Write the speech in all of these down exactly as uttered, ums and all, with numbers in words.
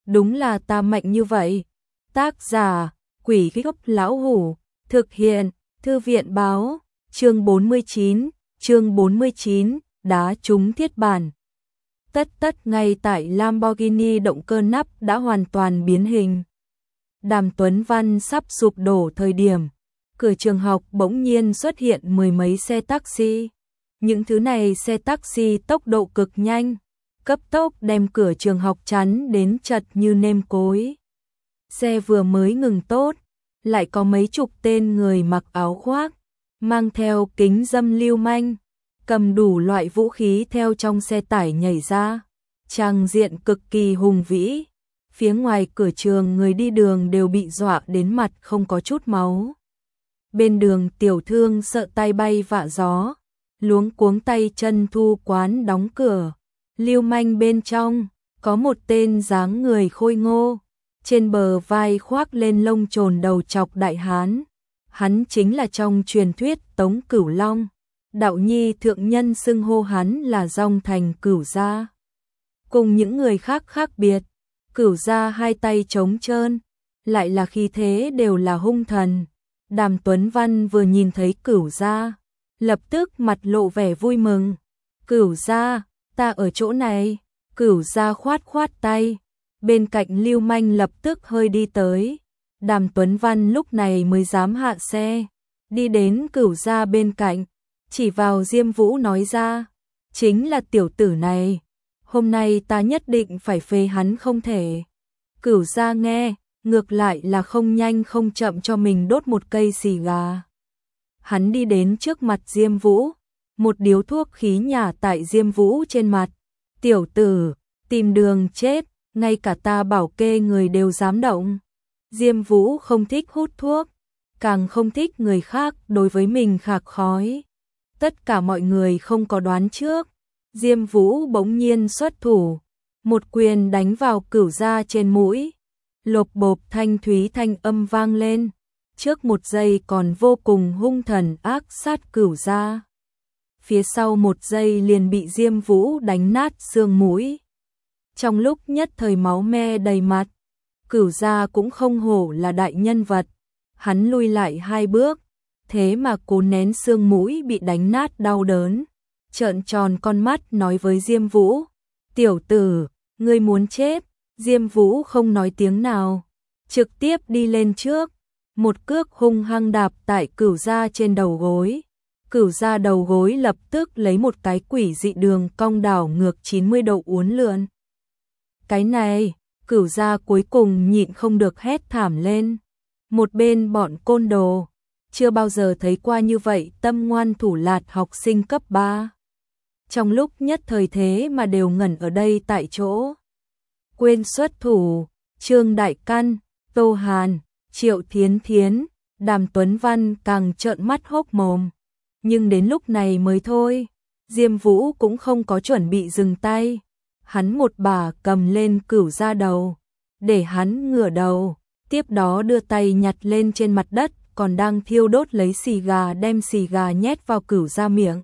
đúng là ta mạnh như vậy. Tác giả, Quỷ Gốc Lão Hủ, thực hiện, Thư viện báo, chương bốn mươi chín, chương bốn mươi chín, đá trúng thiết bản. Tất tất ngay tại Lamborghini động cơ nắp đã hoàn toàn biến hình. Đàm Tuấn Văn sắp sụp đổ thời điểm, cửa trường học bỗng nhiên xuất hiện mười mấy xe taxi. Những thứ này xe taxi tốc độ cực nhanh, cấp tốc đem cửa trường học chắn đến chật như nêm cối. Xe vừa mới ngừng tốt, lại có mấy chục tên người mặc áo khoác, mang theo kính dâm lưu manh, cầm đủ loại vũ khí theo trong xe tải nhảy ra, tràng diện cực kỳ hùng vĩ. Phía ngoài cửa trường người đi đường đều bị dọa đến mặt không có chút máu. Bên đường tiểu thương sợ tay bay vạ gió, luống cuống tay chân thu quán đóng cửa. Lưu manh bên trong, có một tên dáng người khôi ngô, trên bờ vai khoác lên lông trồn đầu chọc đại hán. Hắn chính là trong truyền thuyết Tống Cửu Long. Đạo nhi thượng nhân xưng hô hắn là Dòng Thành Cửu Gia. Cùng những người khác khác biệt, Cửu Gia hai tay trống trơn, lại là khí thế đều là hung thần. Đàm Tuấn Văn vừa nhìn thấy Cửu Gia, lập tức mặt lộ vẻ vui mừng. Cửu Gia, ta ở chỗ này. Cửu Gia khoát khoát tay, bên cạnh lưu manh lập tức hơi đi tới. Đàm Tuấn Văn lúc này mới dám hạ xe, đi đến Cửu Gia bên cạnh, chỉ vào Diêm Vũ nói ra, chính là tiểu tử này, hôm nay ta nhất định phải phế hắn không thể. Cửu Gia nghe, ngược lại là không nhanh không chậm cho mình đốt một cây xì gà. Hắn đi đến trước mặt Diêm Vũ, một điếu thuốc khí nhả tại Diêm Vũ trên mặt. Tiểu tử, tìm đường chết, ngay cả ta bảo kê người đều dám động. Diêm Vũ không thích hút thuốc, càng không thích người khác đối với mình khạc khói. Tất cả mọi người không có đoán trước, Diêm Vũ bỗng nhiên xuất thủ, một quyền đánh vào Cửu Gia trên mũi. Lộp bộp thanh thúy thanh âm vang lên, trước một giây còn vô cùng hung thần ác sát Cửu Gia. Phía sau một giây liền bị Diêm Vũ đánh nát xương mũi. Trong lúc nhất thời máu me đầy mặt, Cửu Gia cũng không hổ là đại nhân vật. Hắn lui lại hai bước, thế mà cố nén xương mũi bị đánh nát đau đớn. Trợn tròn con mắt nói với Diêm Vũ, tiểu tử, ngươi muốn chết. Diêm Vũ không nói tiếng nào, trực tiếp đi lên trước, một cước hung hăng đạp tại Cửu Gia trên đầu gối. Cửu Gia đầu gối lập tức lấy một cái quỷ dị đường cong đảo ngược chín mươi độ uốn lượn. Cái này, Cửu Gia cuối cùng nhịn không được hét thảm lên. Một bên bọn côn đồ, chưa bao giờ thấy qua như vậy tâm ngoan thủ lạt học sinh cấp ba. Trong lúc nhất thời thế mà đều ngẩn ở đây tại chỗ. Quên xuất thủ, Trương Đại Căn, Tô Hàn, Triệu Thiến Thiến, Đàm Tuấn Văn càng trợn mắt hốc mồm. Nhưng đến lúc này mới thôi, Diêm Vũ cũng không có chuẩn bị dừng tay. Hắn một bà cầm lên Cửu Gia đầu, để hắn ngửa đầu, tiếp đó đưa tay nhặt lên trên mặt đất, còn đang thiêu đốt lấy xì gà đem xì gà nhét vào Cửu Gia miệng.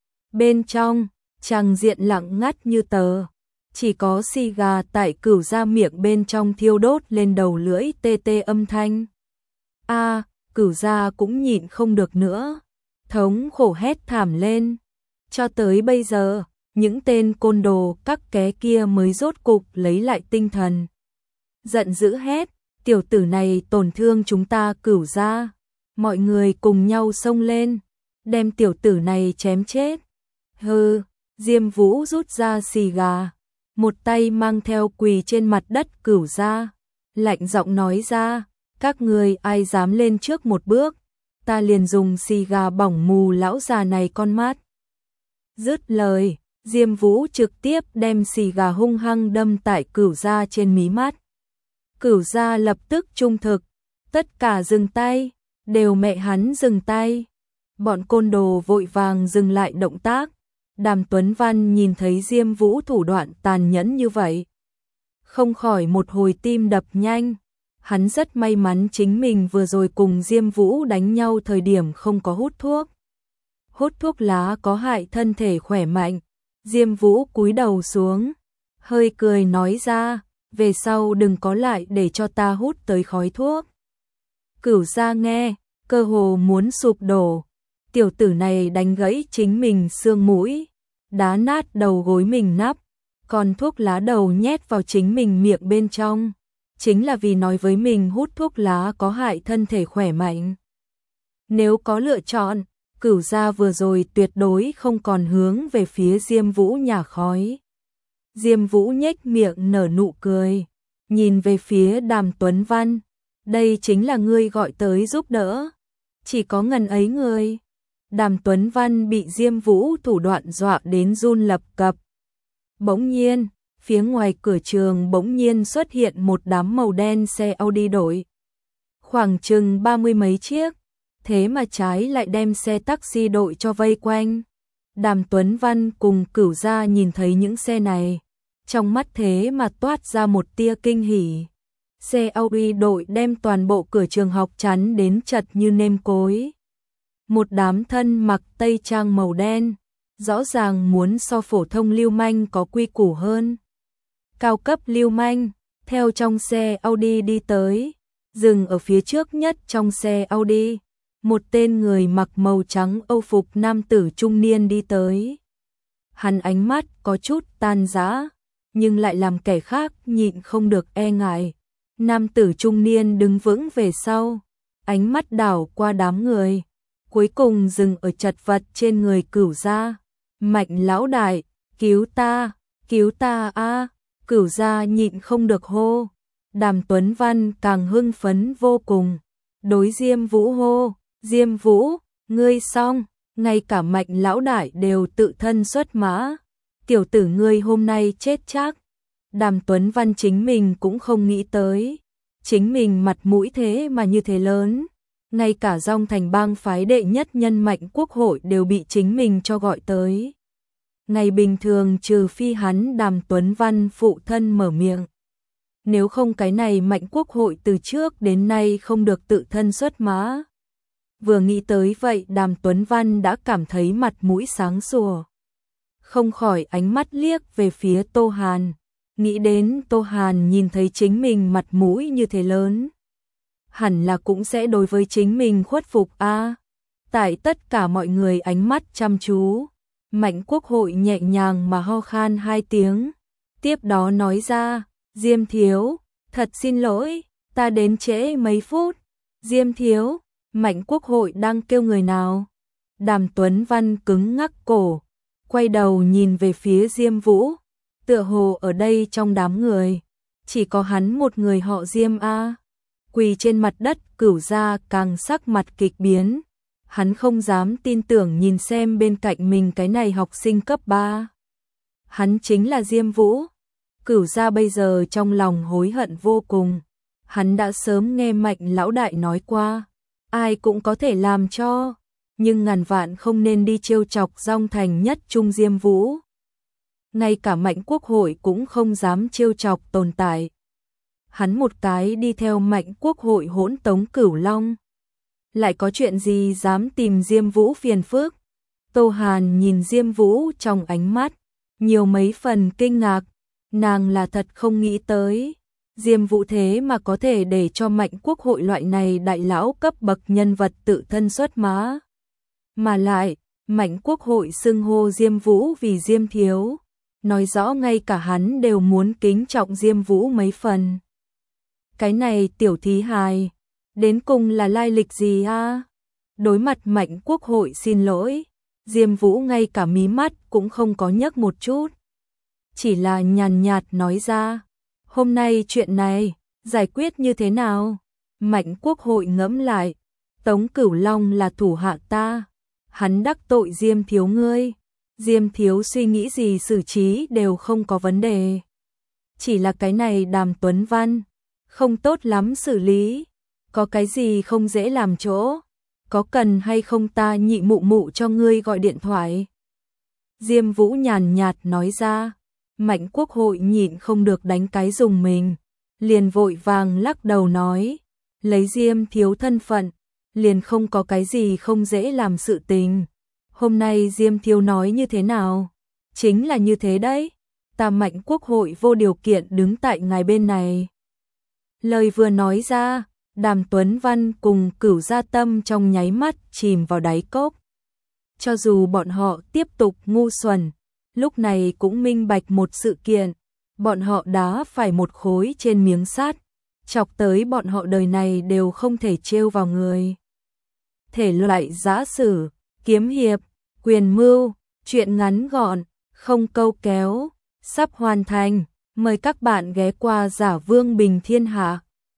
Bên trong, tràng diện lặng ngắt như tờ, chỉ có xì gà tại Cửu Gia miệng bên trong thiêu đốt lên đầu lưỡi tê tê âm thanh. A, à, Cửu Gia cũng nhịn không được nữa, thống khổ hét thảm lên. Cho tới bây giờ, những tên côn đồ các ké kia mới rốt cục lấy lại tinh thần. Giận dữ hét, tiểu tử này tổn thương chúng ta Cửu Gia. Mọi người cùng nhau xông lên, đem tiểu tử này chém chết. Hừ, Diêm Vũ rút ra xì gà, một tay mang theo quỳ trên mặt đất Cửu Gia, lạnh giọng nói ra, các người ai dám lên trước một bước, ta liền dùng xì gà bỏng mù lão già này con mắt. Dứt lời, Diêm Vũ trực tiếp đem xì gà hung hăng đâm tại Cửu Gia trên mí mắt. Cửu Gia lập tức trung thực, tất cả dừng tay, đều mẹ hắn dừng tay. Bọn côn đồ vội vàng dừng lại động tác. Đàm Tuấn Văn nhìn thấy Diêm Vũ thủ đoạn tàn nhẫn như vậy, không khỏi một hồi tim đập nhanh. Hắn rất may mắn chính mình vừa rồi cùng Diêm Vũ đánh nhau thời điểm không có hút thuốc. Hút thuốc lá có hại thân thể khỏe mạnh. Diêm Vũ cúi đầu xuống, hơi cười nói ra, về sau đừng có lại để cho ta hút tới khói thuốc. Cửu gia nghe, cơ hồ muốn sụp đổ, tiểu tử này đánh gãy chính mình xương mũi, đá nát đầu gối mình nắp, còn thuốc lá đầu nhét vào chính mình miệng bên trong, chính là vì nói với mình hút thuốc lá có hại thân thể khỏe mạnh. Nếu có lựa chọn, Cửu gia vừa rồi tuyệt đối không còn hướng về phía Diêm Vũ nhả khói. Diêm Vũ nhếch miệng nở nụ cười, nhìn về phía Đàm Tuấn Văn, đây chính là ngươi gọi tới giúp đỡ, chỉ có ngần ấy người. Đàm Tuấn Văn bị Diêm Vũ thủ đoạn dọa đến run lập cập. Bỗng nhiên, phía ngoài cửa trường bỗng nhiên xuất hiện một đám màu đen xe Audi đội. Khoảng chừng ba mươi mấy chiếc, thế mà trái lại đem xe taxi đội cho vây quanh. Đàm Tuấn Văn cùng Cửu gia nhìn thấy những xe này, trong mắt thế mà toát ra một tia kinh hỉ. Xe Audi đội đem toàn bộ cửa trường học chắn đến chật như nêm cối. Một đám thân mặc tây trang màu đen, rõ ràng muốn so phổ thông lưu manh có quy củ hơn. Cao cấp lưu manh, theo trong xe Audi đi tới, dừng ở phía trước nhất trong xe Audi. Một tên người mặc màu trắng âu phục nam tử trung niên đi tới. Hắn ánh mắt có chút tan rã, nhưng lại làm kẻ khác nhịn không được e ngại. Nam tử trung niên đứng vững về sau, ánh mắt đảo qua đám người, cuối cùng dừng ở chật vật trên người Cửu gia. Mạnh lão đại, cứu ta, cứu ta a! Cửu gia nhịn không được hô. Đàm Tuấn Văn càng hưng phấn vô cùng, đối Diêm Vũ hô, Diêm Vũ, ngươi xong, ngay cả Mạnh lão đại đều tự thân xuất mã, tiểu tử ngươi hôm nay chết chắc. Đàm Tuấn Văn chính mình cũng không nghĩ tới, chính mình mặt mũi thế mà như thế lớn, ngay cả Dong Thành bang phái đệ nhất nhân Mạnh Quốc hội đều bị chính mình cho gọi tới. Ngày bình thường trừ phi hắn Đàm Tuấn Văn phụ thân mở miệng, nếu không cái này Mạnh Quốc hội từ trước đến nay không được tự thân xuất mã. Vừa nghĩ tới vậy Đàm Tuấn Văn đã cảm thấy mặt mũi sáng sủa, không khỏi ánh mắt liếc về phía Tô Hàn, nghĩ đến Tô Hàn nhìn thấy chính mình mặt mũi như thế lớn, hẳn là cũng sẽ đối với chính mình khuất phục a. À, tại tất cả mọi người ánh mắt chăm chú, Mạnh Quốc hội nhẹ nhàng mà ho khan hai tiếng, tiếp đó nói ra, Diêm thiếu, thật xin lỗi, ta đến trễ mấy phút. Diêm thiếu, Mạnh Quốc hội đang kêu người nào? Đàm Tuấn Văn cứng ngắc cổ, quay đầu nhìn về phía Diêm Vũ, tựa hồ ở đây trong đám người, chỉ có hắn một người họ Diêm a. Quỳ trên mặt đất, Cửu gia càng sắc mặt kịch biến, hắn không dám tin tưởng nhìn xem bên cạnh mình cái này học sinh cấp ba. Hắn chính là Diêm Vũ. Cửu gia bây giờ trong lòng hối hận vô cùng, hắn đã sớm nghe Mạnh lão đại nói qua, ai cũng có thể làm cho, nhưng ngàn vạn không nên đi trêu chọc Dong Thành nhất trung Diêm Vũ. Ngay cả Mạnh Quốc hội cũng không dám trêu chọc tồn tại. Hắn một cái đi theo Mạnh Quốc hội hỗn tống Cửu Long, lại có chuyện gì dám tìm Diêm Vũ phiền phức. Tô Hàn nhìn Diêm Vũ trong ánh mắt nhiều mấy phần kinh ngạc, nàng là thật không nghĩ tới Diêm Vũ thế mà có thể để cho Mạnh Quốc hội loại này đại lão cấp bậc nhân vật tự thân xuất mã. Mà lại, Mạnh Quốc hội xưng hô Diêm Vũ vì Diêm thiếu, nói rõ ngay cả hắn đều muốn kính trọng Diêm Vũ mấy phần. Cái này tiểu thí hài, đến cùng là lai lịch gì a? Đối mặt Mạnh Quốc hội xin lỗi, Diêm Vũ ngay cả mí mắt cũng không có nhấc một chút, chỉ là nhàn nhạt nói ra, hôm nay chuyện này giải quyết như thế nào? Mạnh Quốc hội ngẫm lại, Tống Cửu Long là thủ hạ ta, hắn đắc tội Diêm thiếu ngươi, Diêm thiếu suy nghĩ gì xử trí đều không có vấn đề, chỉ là cái này Đàm Tuấn Văn không tốt lắm xử lý, có cái gì không dễ làm chỗ, có cần hay không ta nhị mụ mụ cho ngươi gọi điện thoại? Diêm Vũ nhàn nhạt nói ra. Mạnh Quốc hội nhịn không được đánh cái dùng mình, liền vội vàng lắc đầu nói, lấy Diêm thiếu thân phận, liền không có cái gì không dễ làm sự tình. Hôm nay Diêm thiếu nói như thế nào? Chính là như thế đấy. ta Mạnh Quốc hội vô điều kiện đứng tại ngài bên này. Lời vừa nói ra, Đàm Tuấn Văn cùng Cửu Gia Tâm trong nháy mắt chìm vào đáy cốc. Cho dù bọn họ tiếp tục ngu xuẩn, lúc này cũng minh bạch một sự kiện, bọn họ đá phải một khối trên miếng sắt, chọc tới bọn họ đời này đều không thể trêu vào người. Thể loại giã sử, kiếm hiệp, quyền mưu, truyện ngắn gọn, không câu kéo, sắp hoàn thành, mời các bạn ghé qua Giả Vương Bình Thiên Hạ.